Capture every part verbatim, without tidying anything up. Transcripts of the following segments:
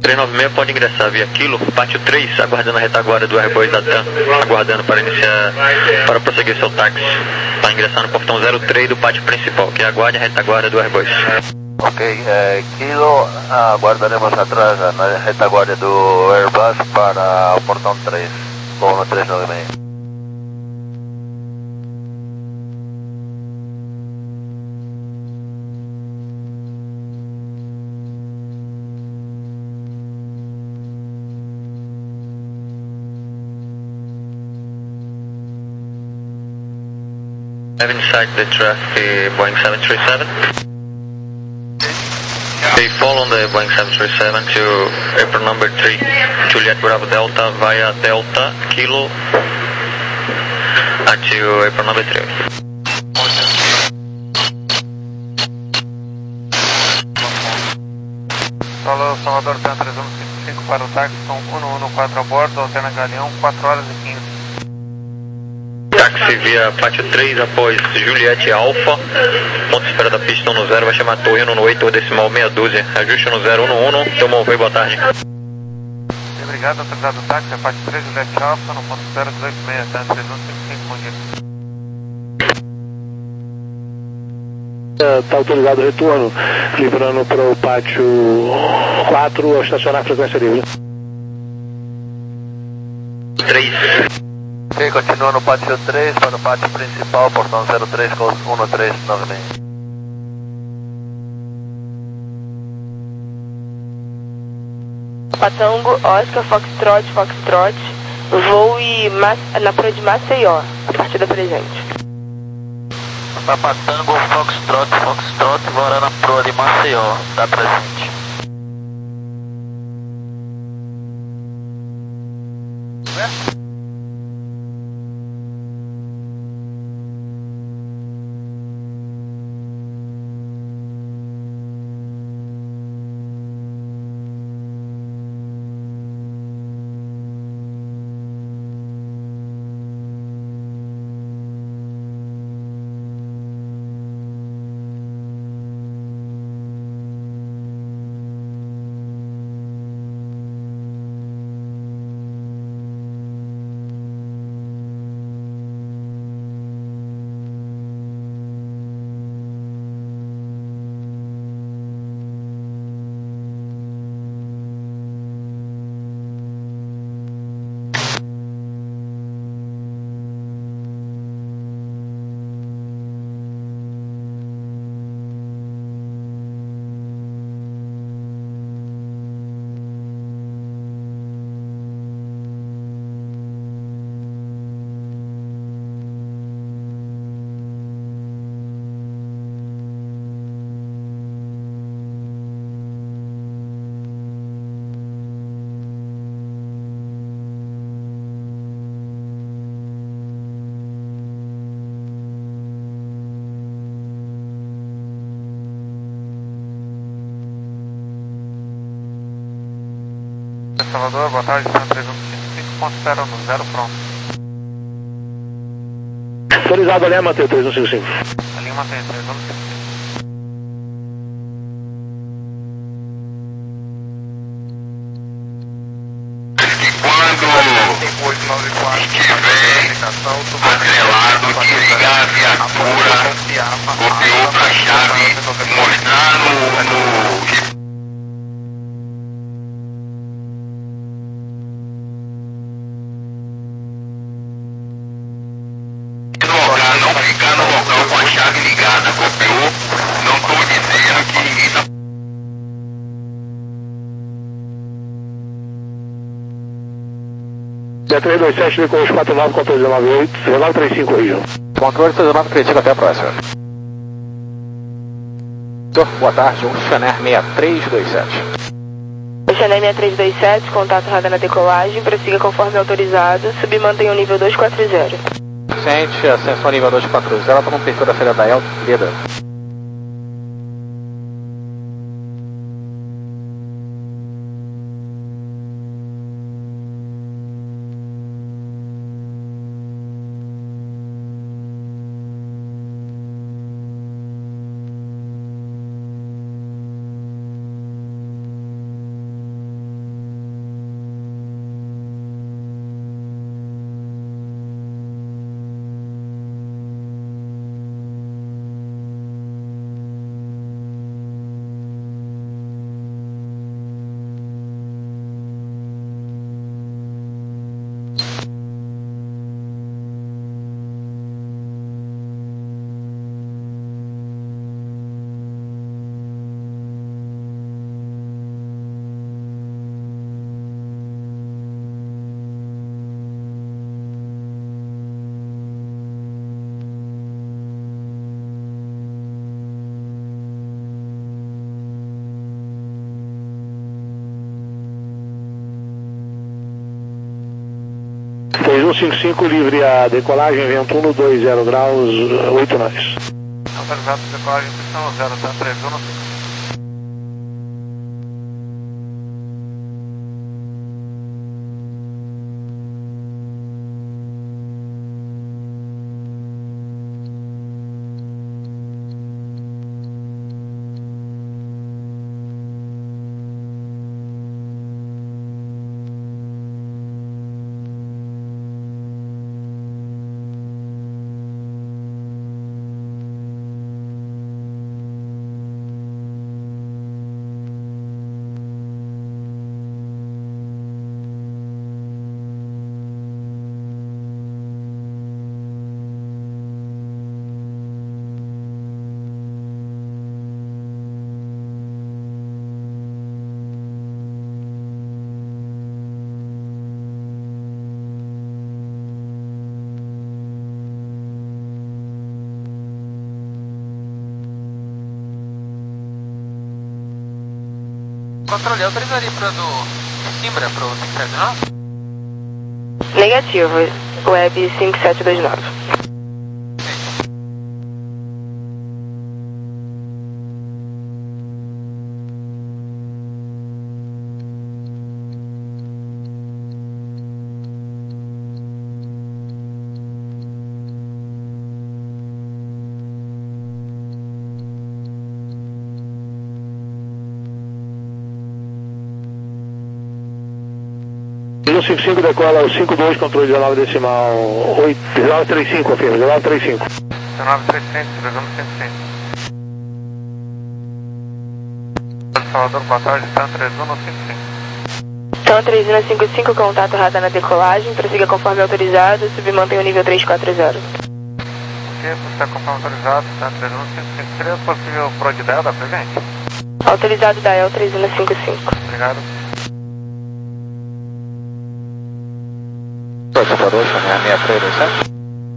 três nove seis pode ingressar via Kilo, pátio três, aguardando a retaguarda do Airbus da TAM, aguardando para iniciar, para prosseguir seu táxi, para ingressar no portão zero três do pátio principal, que aguarde a retaguarda do Airbus. Ok, é, Kilo, aguardaremos atrás na retaguarda do Airbus para o portão três, voo no três nove seis. Have inside the traffic Boeing seven three seven. They fall on the Boeing seven three seven to April number three, Juliet Bravo Delta via Delta Kilo until April number three. Solo Salvador TAM três um cinco cinco para o táxi com um um quatro a bordo, alterna Galeão, quatro horas e quinze. Táxi via pátio três após Juliette Alfa, ponto de espera da pista um no zero, vai chamar a torre um no oito, decimal meia dúzia, ajuste no zero um um, tomou voo, boa tarde. Obrigado, autorizado o táxi, a pátio três, Juliette Alfa, no ponto zero dois seis, TAM três um cinco cinco, bom dia. Está autorizado o retorno, livrando para o pátio quatro, ao estacionar a frequência livre. três. Ok, continua no pátio três para o pátio principal, portão zero três com um três nove seis. Patango, Oscar, Foxtrot, Foxtrot, voo e na proa de Maceió, a partir da presente. Papatango, Foxtrot, Foxtrot, vora na proa de Maceió, da presente. Salvador, boa tarde, TAM três um cinco cinco, ponto zero no zero, pronto. Autorizado a linha Mateu três um cinco cinco. A linha mantém três um cinco cinco. Quando atrelado, desligar a viatura, copiou para a chave, mostrar no, no não ficar no local com a chave ligada, copiou, não estou dizendo que ninguém está... D três dois sete, com os quatro nove, controle nove oito, nove três cinco, região. Controle nove crítico, até a próxima. Boa tarde, um Chanel seis três dois sete. Chanel seis três dois sete, contato radar na decolagem, prossiga conforme autorizado, submantenha o nível dois quatro zero. Sente, ascensão nível dois quatro zero, para um perfil da saída da Elton, lida. três um cinco cinco, livre a decolagem, vento um no dois zero graus, oito nós. Autorizado decolagem, pistão zero, tá três um no cinco. Controle, autorizaria para do Simbra para o cinco sete nove? Negativo, Web cinco sete dois nove. um cinco cinco decola o cinco dois, controle dezenove decimal oito, dezenove trinta e cinco, confirma, dezenove trinta e cinco. dezenove trinta e cinco, três um no cinco cinco. Salvador, boa tarde, TAM três um no cinco cinco. TAM três um no cinco cinco, contato radar na decolagem, prossiga conforme autorizado, submantém o nível trezentos e quarenta. Ok, você conforme autorizado, TAM três um no cinco cinco. Seria possível Pro de Delta presente? Autorizado da E L três um no cinco cinco. Obrigado. Observador, chamar seis três dois sete.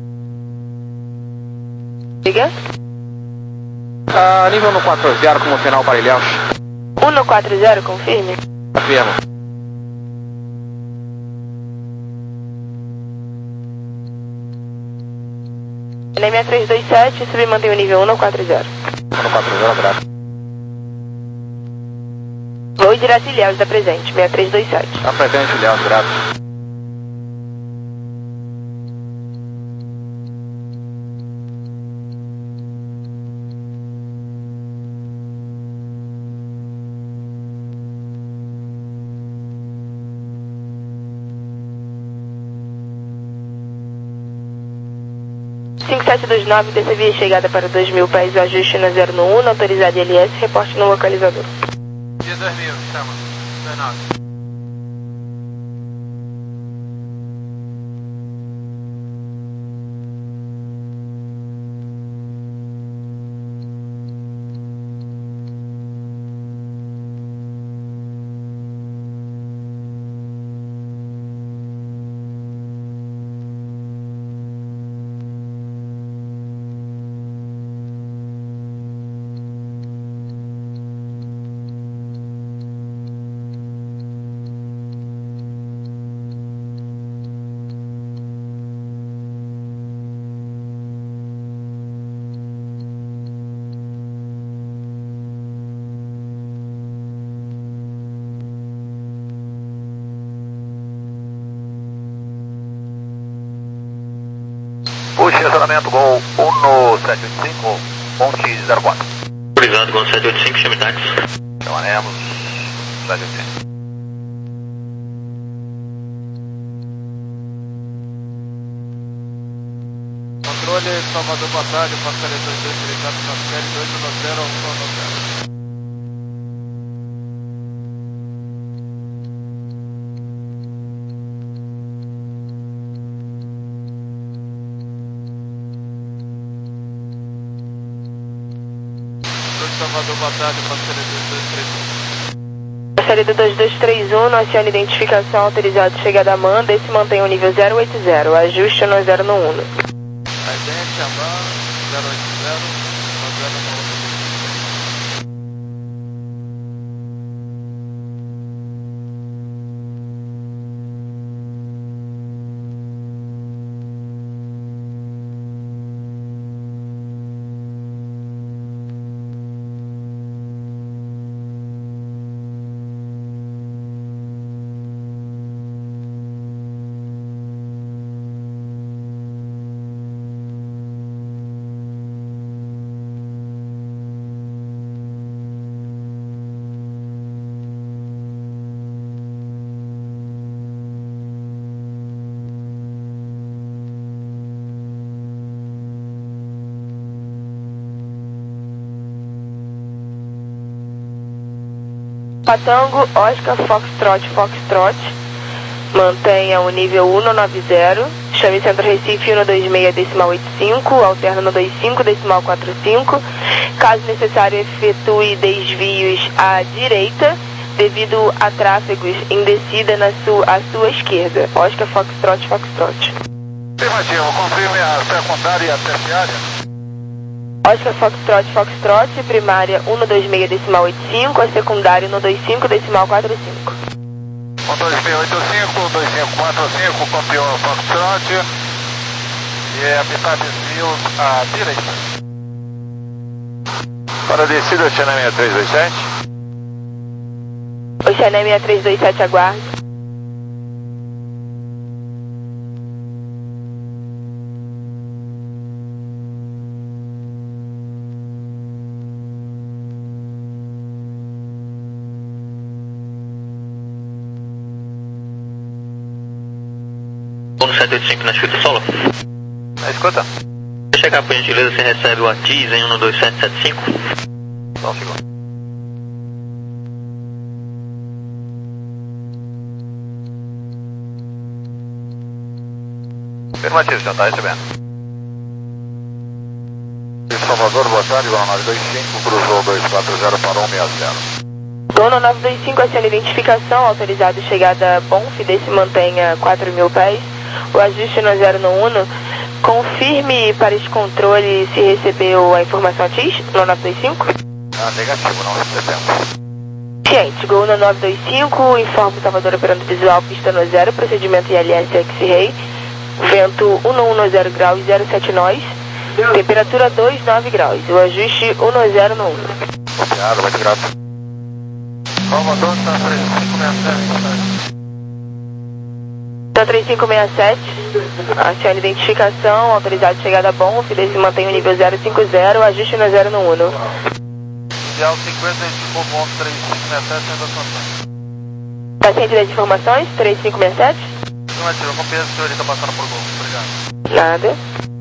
Diga. Ah, nível no quatro zero como final para Ilhéus. um no quatro zero, confirme. Confirmo. N M três dois sete, submantém o nível um no quatro zero. um no quatro zero, graças. Vou direto Ilhéus da presente, seis três dois sete. Está presente, Ilhéus, graças. cinco sete dois nove, dessa via chegada para dois mil pés, ajuste no zero no um, autorizado L S, reporte no localizador. Dia dois mil, chama. dois nove. Puxa, estacionamento Gol um no sete oito cinco, ponte zero quatro. Autorizado, Gol sete oito cinco, chame táxi. Chamaremos sete oito cinco. Controle, Salvador, boa tarde, passaria dois dois três quatro na série, dois um zero, um zero. Salvador, boa tarde, passaria dois dois três um. Passaria do dois dois três um, no acione identificação autorizado chegada a Amanda, esse mantém o nível zero oito zero, ajuste no zero no um. Aidente, Amanda, zero oito zero, zero no um. Patango, Oscar, Foxtrot, Foxtrot. Mantenha o nível um nove zero. Chame Centro Recife um dois seis decimal oito cinco, alterna no dois cinco decimal quatro cinco. Caso necessário, efetue desvios à direita, devido a tráfegos em descida na sua, à sua esquerda. Oscar, Foxtrot, Foxtrot. Afirmativo, confirme a secundária e a terciária. Oscar, Foxtrot, Foxtrot, primária um dois seis decimal oito cinco, a secundária no dois cinco decimal quatro cinco. um dois seis oito cinco, dois cinco quatro cinco, copiou Foxtrot. E habitar desvios à direita. Para a descida, Xané seis três dois sete. O Xané seis três dois sete, aguarde. um sete oito cinco na escuta solo. Na escuta? Se chegar por gentileza, você recebe o ATIS em um dois sete sete cinco. Só um segundo. Afirmativo, já está recebendo. Salvador, boa tarde, Gol nove dois cinco, cruzou dois quatro zero, parou um seis zero. Gol nove dois cinco, aciona identificação, autorizado chegada Bonf, desse mantenha quatro mil pés. O ajuste no zero no um, confirme para esse controle se recebeu a informação ATIS no nove dois cinco. Ah, negativo, não recebemos. Ciente, Gol no nove dois cinco, informa o Salvador operando visual, pista no zero, procedimento I L S X-Ray, vento um um zero graus e zero sete nós, temperatura dois nove graus, o ajuste um zero no um. Copiado, muito grato. Salvador, está três cinco seis sete. Então três cinco seis sete, aciona identificação, autorizado chegada a Bonf, desse mantém o nível zero cinco zero, ajuste no zero no um. Ideal cinquenta, Bom três cinco seis sete, sendo ações. Paciente das informações, três cinco seis sete. Afirmativo, eu compreendo que o senhor está passando por gol. Obrigado. Nada.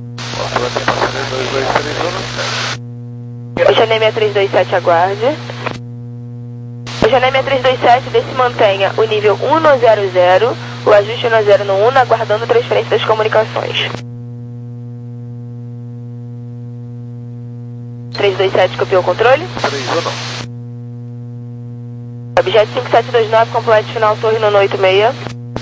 O Xané seis três dois sete, aguarde. O Xané seis três dois sete, desse mantenha o nível um zero zero, o ajuste no zero no um, aguardando transferência das comunicações. três dois sete, copiou o controle. três um. Objeto cinco sete dois nove, complete final torre no oito seis.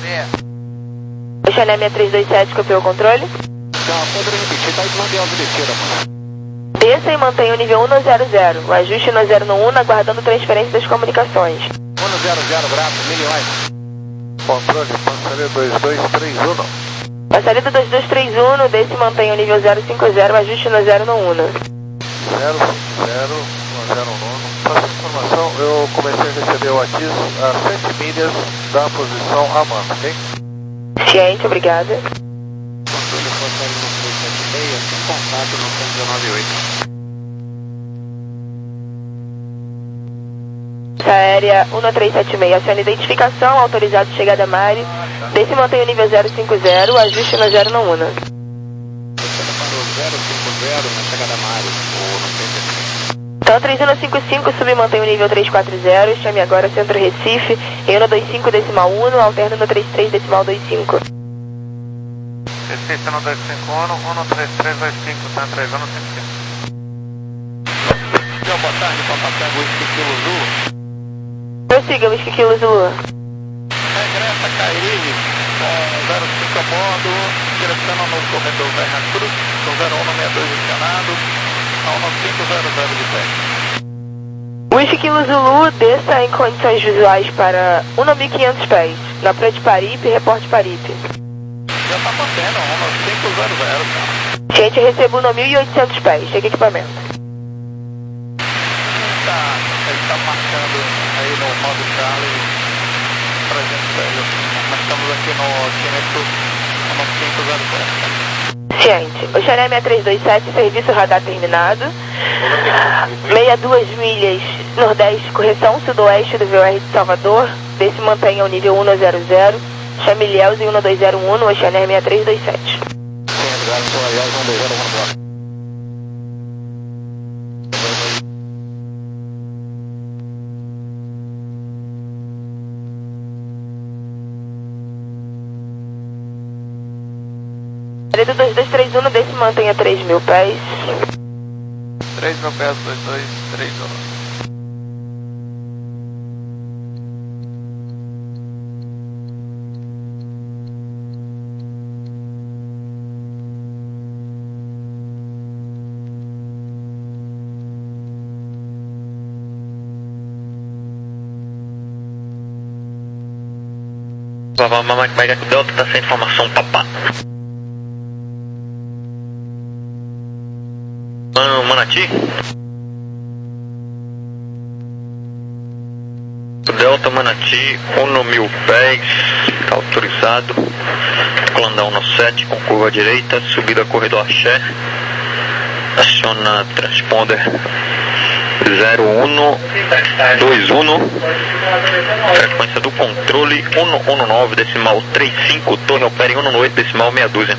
O Xané seis três dois sete, copiou o controle. Não, pode repetir, tá desmanteando a descida, mano. Desça e mantenha o nível um zero zero, o ajuste no zero no um, aguardando transferência das comunicações. um zero zero, grato, milhões. Controle, passaria dois dois três um. Passaria dois dois três um, desse mantenha o nível zero cinco zero, ajuste no zero no um. zero cinco zero, zero um. Para essa informação, eu comecei a receber o ATIS a sete milhas da posição Amanda, ok? Ciente, obrigada. Controle passaria no três sete seis, sem contato no cento e dezenove oito. Aérea um três sete seis, aciona identificação, autorizado chegada Mari, desse mantém o nível zero cinco zero, ajuste no zero no um. Você parou zero cinco zero na chegada Mari, ou no P T. Então três um cinco cinco, submantém o nível três quatro zero, chame agora Centro Recife, em um dois cinco decimal um, alterna no trinta e três decimal vinte e cinco. Recife um dois cinco um, um três três dois cinco, tá três um cinco cinco. Boa tarde, Papatango, Whisky Kilo Zulu. Prossiga, Whisky Kilo Zulu. Regressa Cairibe, com zero cinco a bordo, direcionando no corredor Verra Cruz, com zero um seis dois acionado, a um cinco zero zero de pé. Whisky Kilo Zulu, desça em condições visuais para um mil e quinhentos pés, na praia de Paripe, reporte Paripe. Já tá mantendo, um cinco zero zero, cara. Ciente, recebo um mil e oitocentos pés, chega equipamento. Tá, ele tá marcando aí no modo Charlie pra gente velho. Nós estamos aqui no altímetro no cinco zero zero. Ciente, o Xané seis três dois sete, serviço radar terminado. sessenta e duas milhas nordeste, correção sudoeste do V O R de Salvador. Desse mantenha o nível um zero zero. Chame Ilhéus em um dois zero um, o Xané seis três dois sete. Sim, obrigado, sou Ilhéus um dois zero um, embora. Fluido dois dois três um, desse mantenha três mil pés. três mil pés, dois dois três um. Mamãe Mike Delta tá sem informação, papá. Mano, Manati? Delta Manati, um mil pés, tá autorizado. Colandão no sete, com curva à direita, subida corredor Axé. Aciona transponder zero um dois um, frequência do controle um um nove decimal trinta e cinco, torre opera em um oito decimal meia dúzia.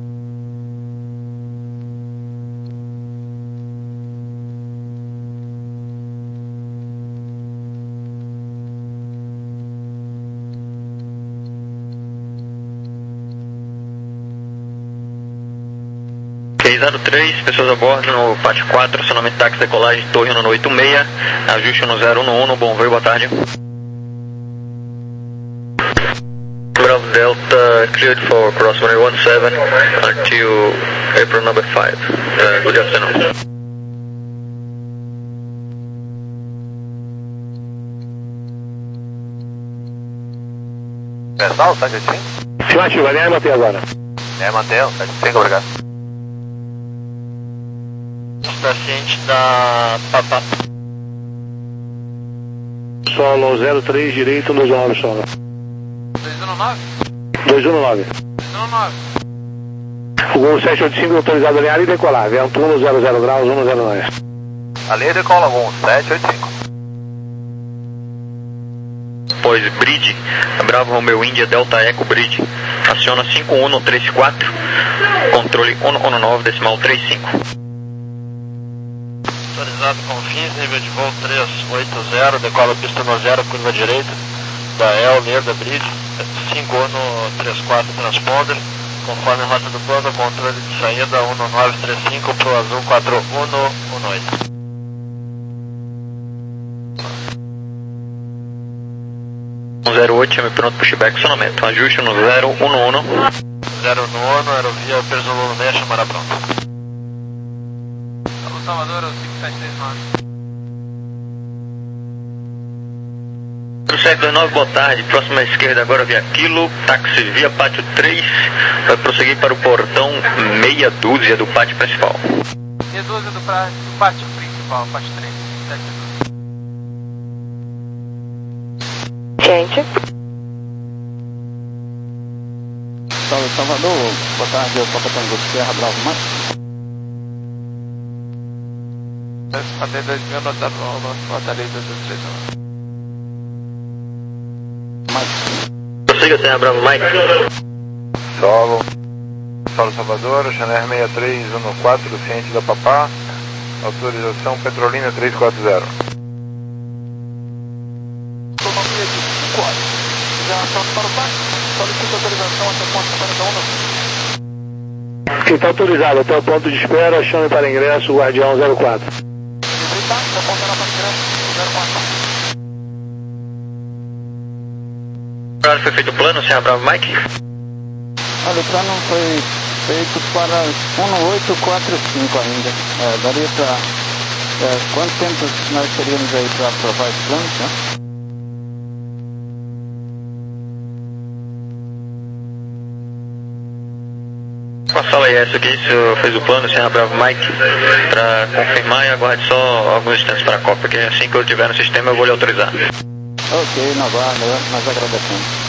zero três, pessoas a bordo no pátio quatro, acionamento táxi, decolagem, torre um oito seis, ajuste no zero um um, bom voo, boa tarde. Bravo Delta, cleared for crosswind one seven until April number five. Uh, good afternoon. Pessoal, sete oito cinco? Afirmativo, a linha é manter agora. É, mantém, sete oito cinco, obrigado. Paciente da Papá. Solo zero três, direito, dois um nove solo. dois um nove? dois um nove. dois um nove. O Gol sete oito cinco autorizado a alinhar e decolar. Vento um zero zero graus, um zero nove. A linha decola um sete oito cinco. Pois Bridge, Bravo Romeo India Delta Eco Bridge, aciona cinco um três quatro, controle um um nove decimal trinta e cinco. Autorizado com fins, nível de voo três oito zero, decola pista no zero, curva direita, da El, Lerda Bridge, cinco um três quatro transponder, conforme a rota do plano, controle de saída um nove três cinco pro azul quatro um um oito. zero oito, chame pronto, pushback, acionamento, ajuste no zero um um. zero um um, aerovia Perzolano meia, chamará pronto. Salvador, o cinco sete três nove. sete dois nove, boa tarde, próxima à esquerda agora via Kilo, táxi via pátio três, vai prosseguir para o portão meia dúzia do pátio principal. Meia dúzia do, pra, do pátio principal, pátio três, sete dois. Gente. Salve Salvador, boa tarde, eu sou o Capitão Serra Bravo Max. A D dois mil, nota nova, portaria dois dois três um. Prossiga, Serra Bravo Mike. Solo. Solo Salvador, Chanel seis três um quatro, ciente da Papá. Autorização Petrolina três quatro zero. Autonomia de cinco horas. Geração para o táxi. Solicita autorização até o ponto quarenta e um. Quem está autorizado até o ponto de espera, chame para ingresso o Guardião zero quatro. Foi feito o plano, Serra Bravo Mike? Olha, o plano foi feito para um oito quatro cinco ainda. É, daria para... É, quanto tempo nós teríamos aí para aprovar esse plano, né? Com a sala I S aqui, isso fez o plano, Serra Bravo Mike, para confirmar e aguarde só alguns instantes para a Copa, porque assim que eu tiver no sistema eu vou lhe autorizar. Ok, na guarda, nós agradecemos.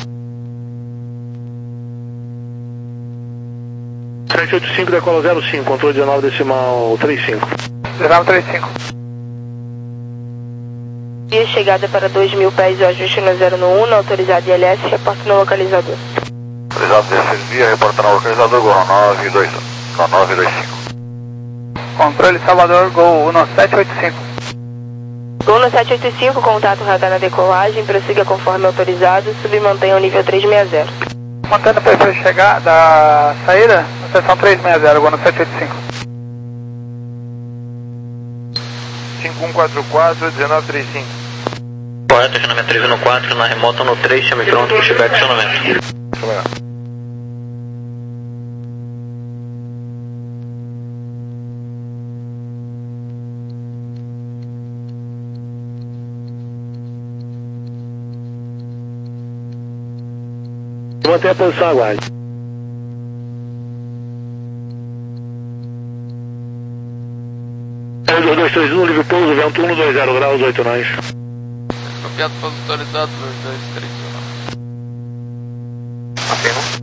sete oito cinco, decola zero cinco, controle dezenove decimal trinta e cinco. dezenove trinta e cinco. Via chegada para dois mil pés e ajuste no zero um, autorizado I L S, reporte no localizador. Autorizado D S via, reporta no localizador, Gol nove dois cinco. Controle Salvador, Gol um sete oito cinco. Gol no sete oito cinco, contato radar na decolagem, prossiga conforme autorizado, submantenha o nível trezentos e sessenta. Mantendo o perfil de chegada, da saída, seção três seis zero, agora no sete oito cinco. cinco um quatro quatro, um nove três cinco. Correto, acionamento três um quatro, na remota no três, chame pronto para estiver acionamento. Manter a posição, aguarde. dois dois três um, livre pouso, vento um dois zero graus, oito nós. Copiado pouso autorizado, dois dois três um. Afirma.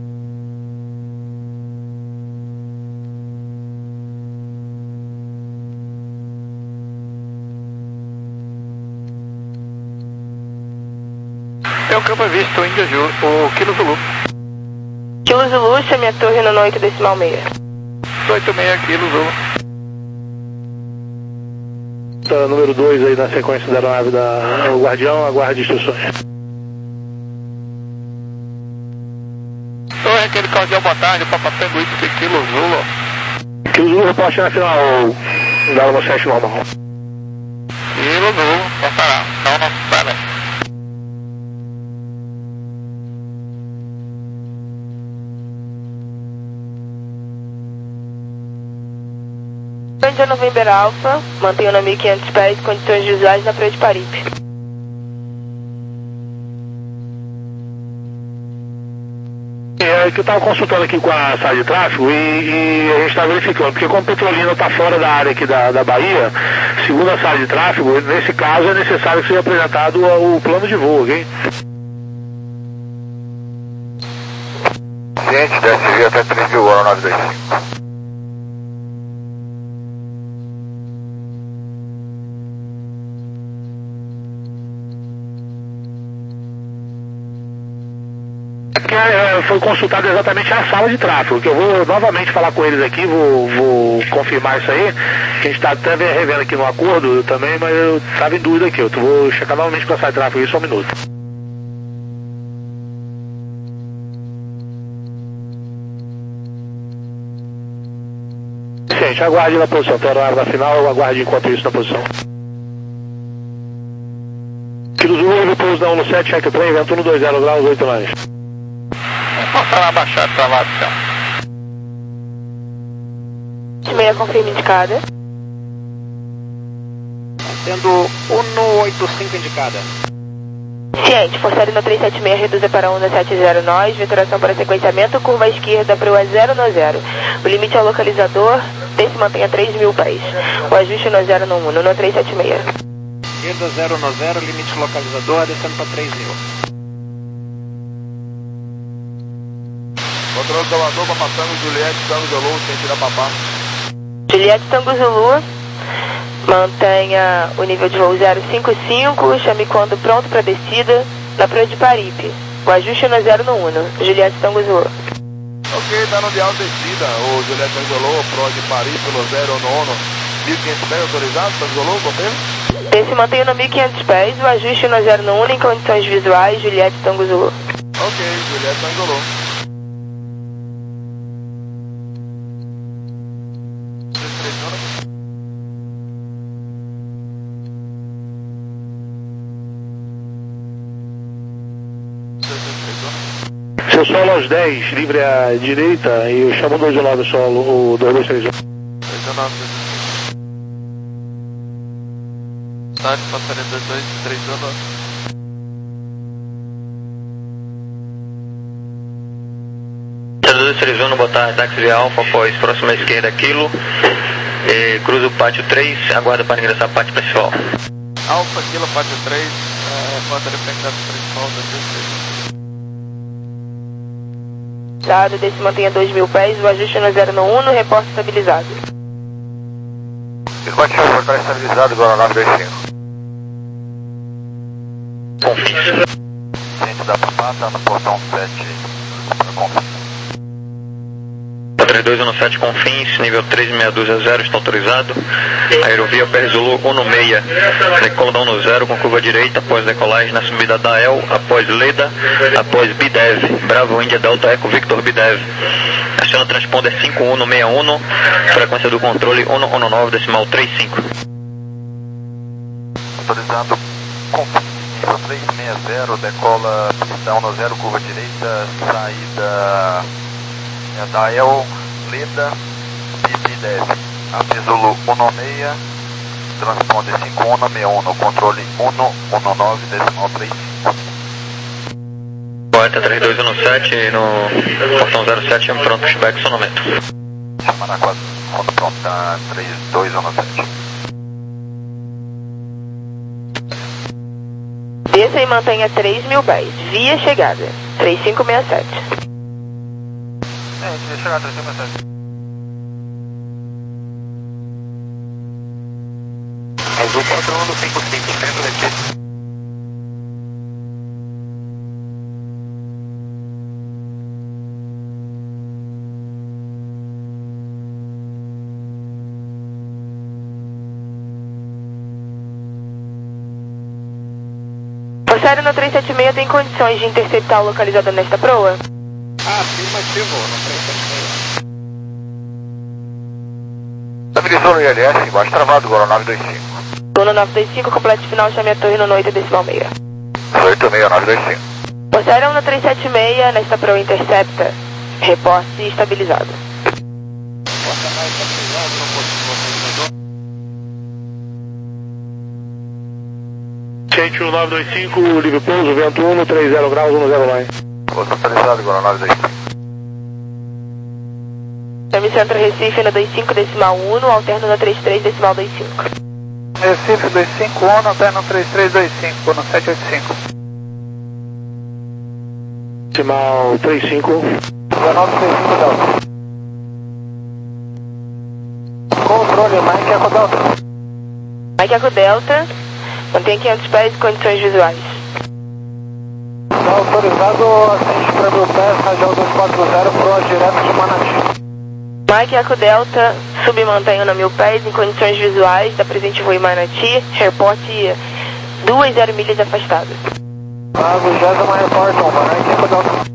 Tem um campo visto, o Índio Ju, o Kilo Zulu. Kilo Zulu, chame a torre no oito decimal seis. oito seis, Kilo Zulu. Tá, número dois aí na sequência da aeronave da o Guardião, aguarde instruções. Torre, aquele Cordial, boa tarde, Papa Tango, Whisky, Kilo Zulu. Kilo Zulu, reporte na final, dá no sete normal. Kilo Zulu, passará, não, não, para. Índia November Alpha, mantenha na mil e quinhentos pés, condições visuais na Praia de Paripe. É que eu estava consultando aqui com a sala de tráfego e, e a gente está verificando, porque como Petrolina está fora da área aqui da, da Bahia, segundo a sala de tráfego, nesse caso é necessário que seja apresentado o plano de voo, ok? Ciente, D S V até três mil, agora nove dois cinco. Foi consultado exatamente a sala de tráfego, que eu vou novamente falar com eles aqui, vou, vou confirmar isso aí, que a gente está até revendo aqui no acordo também, mas eu estava em dúvida aqui, eu vou checar novamente com a sala de tráfego, isso só um minuto. Gente, aguarde na posição, tem hora na final, aguarde enquanto isso na posição. Kilo Zulu, pouso da um no sete, check trem, vento um dois zero graus, oito nós. Passar uma baixada pra lá, então. Meia confirma indicada. Tendo um oito cinco indicada. Ciente, Força Lino três sete seis, reduzir para um sete zero nós, veturação para sequenciamento, curva esquerda para o A zero no zero. O limite ao localizador, desse mantenha três mil pés. O ajuste no zero no um, no três sete seis. Esquerda zero no zero, limite localizador, descendo para três mil. Controle Salvador, Papa Tango, Juliette, Tango Zulu, ciente da Papá. Juliette Tango Zulu, mantenha o nível de voo zero cinco cinco, chame quando pronto para descida na Praia de Paripe. O ajuste no zero no um, Juliette Tango Zulu. Ok, tá no de alta descida, o Juliette Tango Zulu, Pro de Paripe, no zero no um, mil e quinhentos pés autorizado, Tango Zulu, confirma? Desse mantenha no mil e quinhentos pés, o ajuste no zero no um em condições visuais, Juliette Tango Zulu. Ok, Juliette Tango Zulu. Seu solo aos dez, livre à direita, e eu chamo o dois um nove solo, o dois dois três um. dois um nove. Tarde, passaria dois dois três um nove. dois três um, boa tarde, táxi via Alfa, após próxima esquerda, quilo, e cruza o pátio três, aguarda para ingressar pátio principal. Alfa, quilo, pátio três, é, rota de frente da principal, dois dois três. Dado, desse mantenha dois mil pés, o ajuste no zero no um, no reporte estabilizado. Desconte o reporte estabilizado, agora nove dois cinco. Confirma. Ciente da Papá, tá no portão sete, para confirmar. três dois um sete Confins, nível três seis dois zero, está autorizado. Aerovia P R Zulu um seis, decola da um zero com curva direita após decolagem na subida da E L, após Leda, após Bidev, Bravo India Delta Eco Victor Bidev. Aciona transponder cinco um seis um, frequência do controle um um nove decimal trinta e cinco. Autorizado Confins, nível três seis zero, decola pista um zero, curva direita, saída da E L, Leda, Bidev, Apizulu um seis, transponder cinco um seis um, no controle um um nove decimal trinta e cinco. Poeta três dois um sete no portão zero sete, pronto, pushback, sonamento. Semana quatro, quando pronto, tá três dois um sete. Desça e mantenha três mil pés, via chegada, três cinco seis sete. É, via chegada, três cinco seis sete. Azul quatro um cinco cinco, centro de Sério no três sete seis tem condições de interceptar o localizador nesta proa? Ah, afirmativo, no três sete seis. Estabilizou no I L S, embaixo travado, agora nove dois cinco. Luna nove dois cinco, completo final, chame a torre no oito decimal seis. oito seis nove dois cinco. Por sério no três sete seis, nesta proa intercepta, reporte estabilizado. Porta mais estabilizado, no localizador. Gente, um nove dois cinco, livre pouso, vento um, três zero graus, um zero line. Posto atualizado, agora nove dois cinco. Chame Centro Recife no dois cinco decimal um, alterno no trinta e três decimal vinte e cinco. Recife dois cinco um, alterno trinta e três vinte e cinco, no sete oito cinco. Decimal trinta e cinco. dezenove trinta e cinco Delta. Controle, Mike Eco Delta. Mike Eco Delta, mantém quinhentos pés e condições visuais. Está autorizado, ascende para mil pés, radial dois quatro zero, proa direto de Manati. Mike Eco Delta, submantenha no mil pés em condições visuais da presente voo em Manati, reporte duas zero milhas afastadas. Ah, vigésima reportam, Mike Eco Delta.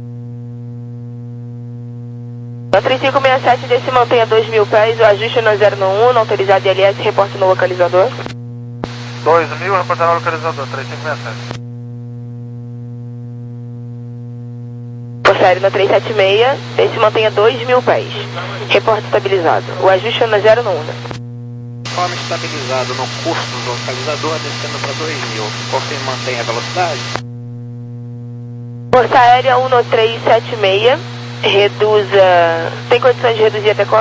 Na trinta e cinco sessenta e sete, desse mantenha dois mil pés, o ajuste no zero um, autorizado I L S, reporte no localizador. dois mil, reportar no localizador, três cinco seis sete. Por série no três sete seis, esse mantenha dois mil pés. Reporte estabilizado. O ajuste é no zero um. Conforme estabilizado no curso do localizador, descendo para dois mil. Confirme mantém a velocidade. Força Aérea um três sete seis, reduza... Tem condições de reduzir a decola?